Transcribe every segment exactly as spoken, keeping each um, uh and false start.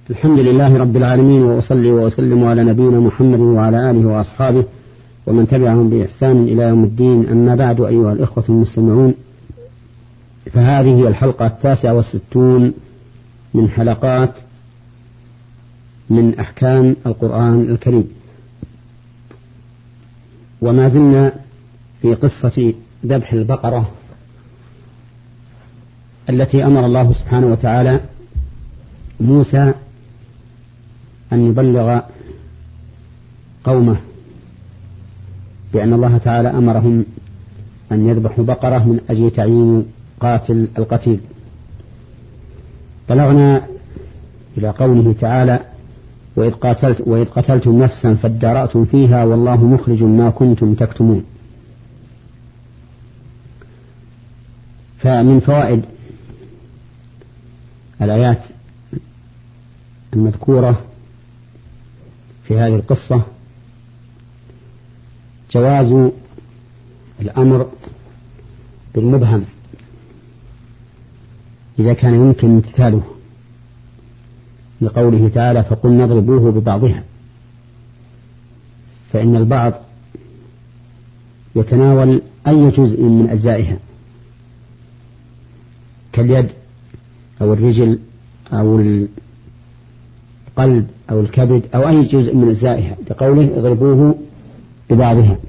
الحمد لله رب العالمين، وأصلي وأسلم على نبينا محمد وعلى آله وأصحابه ومن تبعهم بإحسان إلى يوم الدين. أما بعد، أيها الإخوة المستمعون، فهذه هي الحلقة التاسعة والستون من حلقات من أحكام القرآن الكريم، وما زلنا في قصة ذبح البقرة التي أمر الله سبحانه وتعالى موسى أن يبلغ قومه بأن الله تعالى أمرهم أن يذبحوا بقرة من أجل تعيين قاتل القتيل. بلغنا إلى قوله تعالى: وإذ قتلت وإذ قتلتم نفسا فادارأتم فيها والله مخرج ما كنتم تكتمون. فمن فوائد الآيات المذكورة في هذه القصة جواز الأمر بالمبهم إذا كان يمكن امتثاله، لقوله تعالى: فقل نضربوه ببعضها، فإن البعض يتناول أي جزء من أجزائها كاليد أو الرجل أو القلب أو الكبد أو أي جزء من أجزائها، لقوله اضربوه ببعضها.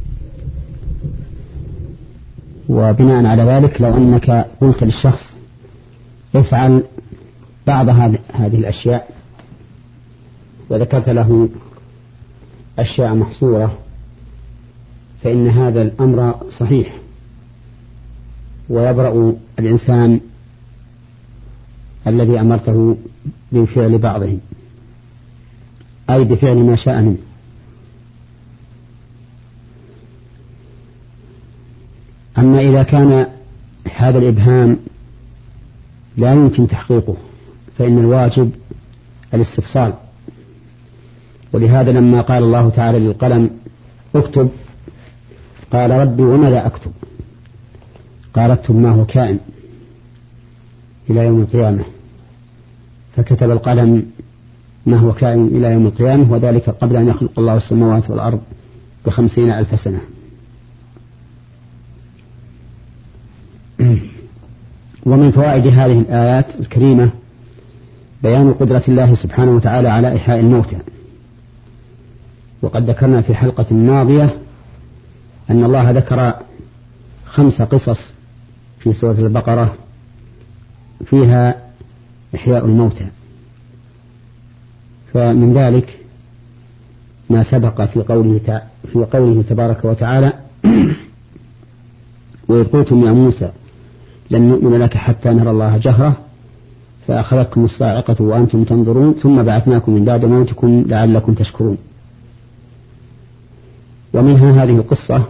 وبناء على ذلك، لو أنك قلت للشخص افعل بعض هذه الأشياء وذكرت له أشياء محصورة، فإن هذا الأمر صحيح، ويبرأ الإنسان الذي أمرته بفعل بعضه، أي بفعل ما شاء منه. أما إذا كان هذا الإبهام لا يمكن تحقيقه، فإن الواجب الاستفصال. ولهذا لما قال الله تعالى للقلم اكتب، قال ربي وماذا أكتب؟ قال اكتب ما هو كائن إلى يوم القيامة، فكتب القلم ما هو كائن إلى يوم القيامة، وذلك قبل أن يخلق الله السماوات والأرض بخمسين ألف سنة. ومن فوائد هذه الآيات الكريمة بيان قدرة الله سبحانه وتعالى على إحياء الموتى. وقد ذكرنا في حلقة ماضية أن الله ذكر خمس قصص في سورة البقرة فيها إحياء الموتى، فمن ذلك ما سبق في قوله في قوله تبارك وتعالى: وإذ قلتم يا موسى لن نؤمن لك حتى نرى الله جهرة فأخذتكم الصاعقة وأنتم تنظرون ثم بعثناكم من بعد موتكم لعلكم تشكرون. ومنها هذه القصة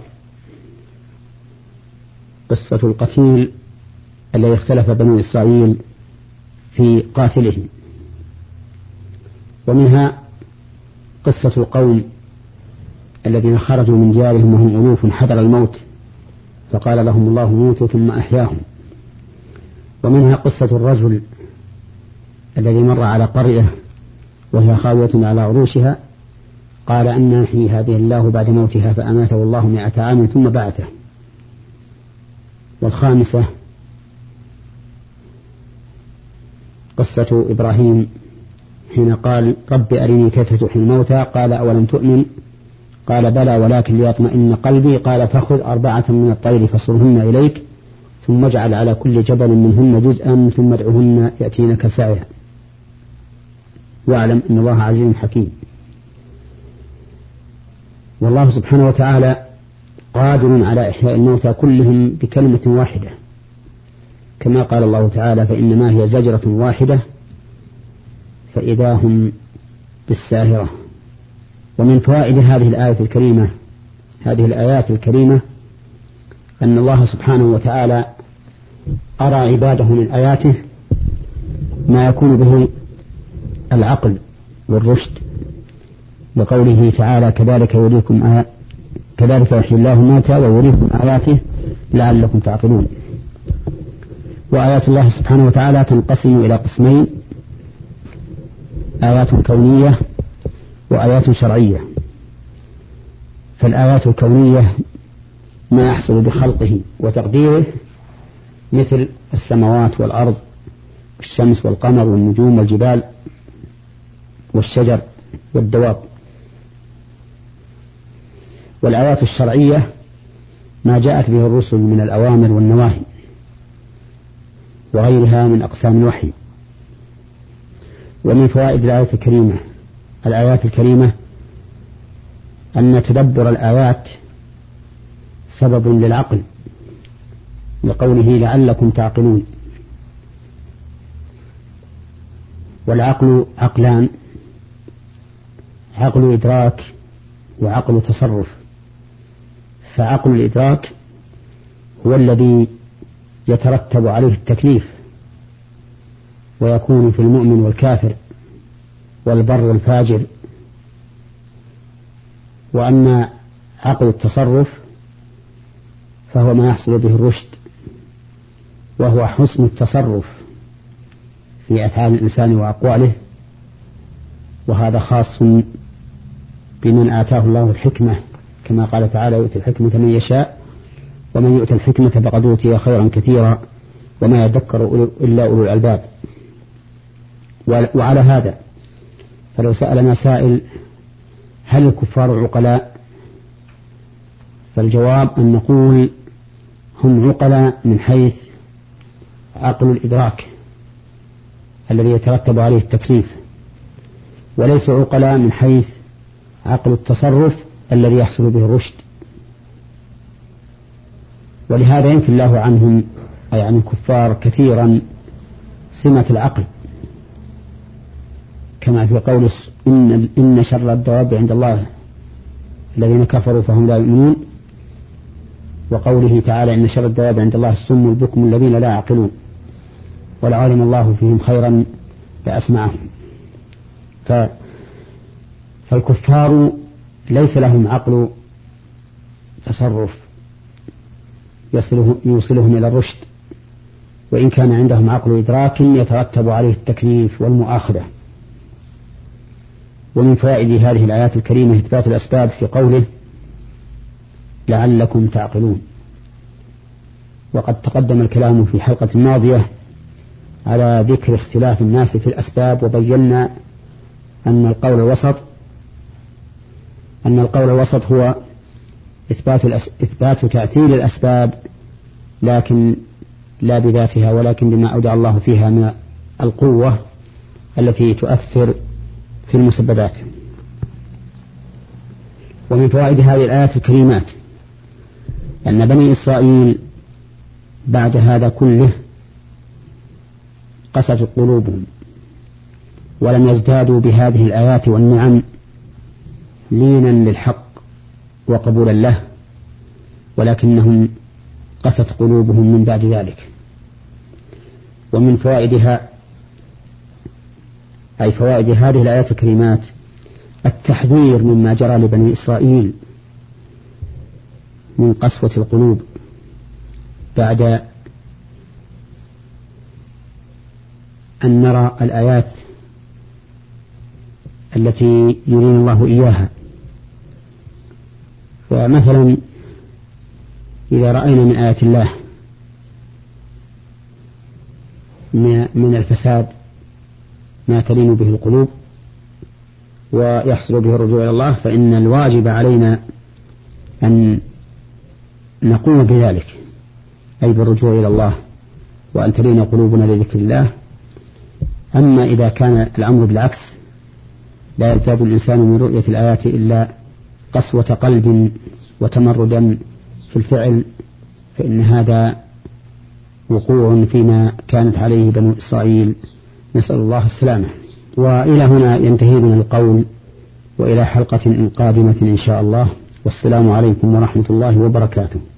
قصة القتيل الذي اختلف بنو إسرائيل في قاتلهم. ومنها قصة القوم الذين خرجوا من ديارهم وهم ألوف حذر الموت فقال لهم الله موتوا ثم أحياهم. ومنها قصة الرجل الذي مر على قرية وهي خاوية على عروشها قال أن يحيي هذه الله بعد موتها فأماته الله مئة عام ثم بعثه. والخامسة قصة إبراهيم حين قال رب أرني كيف تحيي الموتى قال أولم تؤمن قال بلى ولكن ليطمئن قلبي قال فخذ أربعة من الطير فصرهن إليك ثم اجعل على كل جبل منهن جزءا ثم ادعهن يأتينك سعيا واعلم أن الله عزيز حكيم. والله سبحانه وتعالى قادر على إحياء الموتى كلهم بكلمة واحدة، كما قال الله تعالى: فإنما هي زجرة واحدة فإذا هم بالساهرة. ومن فوائد هذه الآية الكريمة هذه الآيات الكريمة أن الله سبحانه وتعالى أرى عباده من آياته ما يكون به العقل والرشد، لقوله تعالى: كذلك يريكم آيات كذلك يحيي الله الموتى ويريكم آياته لعلكم تعقلون. وآيات الله سبحانه وتعالى تنقسم إلى قسمين: آيات كونية وآيات شرعية. فالآيات الكونية ما يحصل بخلقه وتقديره مثل السماوات والأرض والشمس والقمر والنجوم والجبال والشجر والدواب. والآيات الشرعية ما جاءت به الرسل من الأوامر والنواهي وغيرها من أقسام الوحي. ومن فوائد الآيات الكريمة الآيات الكريمة أن تدبر الآيات سبب للعقل، لقوله لعلكم تعقلون. والعقل عقلان: عقل إدراك وعقل تصرف. فعقل الإدراك هو الذي يترتب عليه التكليف ويكون في المؤمن والكافر والبر والفاجر. وأما عقل التصرف فهو ما يحصل به الرشد، وهو حسن التصرف في أفعال الإنسان وأقواله، وهذا خاص بمن آتاه الله الحكمة، كما قال تعالى: يؤتي الحكمة من يشاء ومن يؤتي الحكمة فقد أوتي خيرا كثيرا وما يذكر إلا أولو الألباب. وعلى هذا فلو سألنا سائل: هل الكفار عقلاء؟ فالجواب أن نقول: هم عقلاء من حيث عقل الإدراك الذي يترتب عليه التكليف، وليسوا عقلاء من حيث عقل التصرف الذي يحصل به الرشد. ولهذا ينفي الله عنهم، أي عن الكفار، كثيرا سمة العقل، كما في قول: إن, إن شر الدواب عند الله الذين كفروا فهم لا يؤمنون، وقوله تعالى: إن شر الدواب عند الله السم البكم الذين لا يعقلون ولعلم الله فيهم خيرا لأسمعهم. ف... فالكفار ليس لهم عقل تصرف يصله يوصلهم إلى الرشد، وإن كان عندهم عقل إدراك يترتب عليه التكليف والمؤاخذة. ومن فوائد هذه الآيات الكريمة إثبات الأسباب في قوله: لعلكم تعقلون. وقد تقدم الكلام في حلقة ماضية على ذكر اختلاف الناس في الأسباب، وبينا أن القول الوسط أن القول الوسط هو إثبات, إثبات تأثير الأسباب، لكن لا بذاتها، ولكن بما أودع الله فيها من القوة التي تؤثر في المسببات. ومن فوائد هذه الآيات الكريمات أن بني إسرائيل بعد هذا كله قست قلوبهم، ولم يزدادوا بهذه الآيات والنعم لينا للحق وقبولا له، ولكنهم قست قلوبهم من بعد ذلك. ومن فوائدها أي فوائد هذه الآيات الكريمات التحذير مما جرى لبني إسرائيل من قسوة القلوب بعد أن نرى الآيات التي يرين الله إياها. فمثلا إذا رأينا من آيات الله من الفساد ما تلين به القلوب ويحصل به الرجوع إلى الله، فإن الواجب علينا أن نقوم بذلك، أي بالرجوع إلى الله، وأن تلين قلوبنا لذكر الله. أما إذا كان الأمر بالعكس، لا يزداد الإنسان من رؤية الآيات إلا قسوة قلب وتمردا في الفعل، فإن هذا وقوع فيما كانت عليه بنو إسرائيل، نسأل الله السلامة. وإلى هنا ينتهي من القول، وإلى حلقة قادمة إن شاء الله، والسلام عليكم ورحمة الله وبركاته.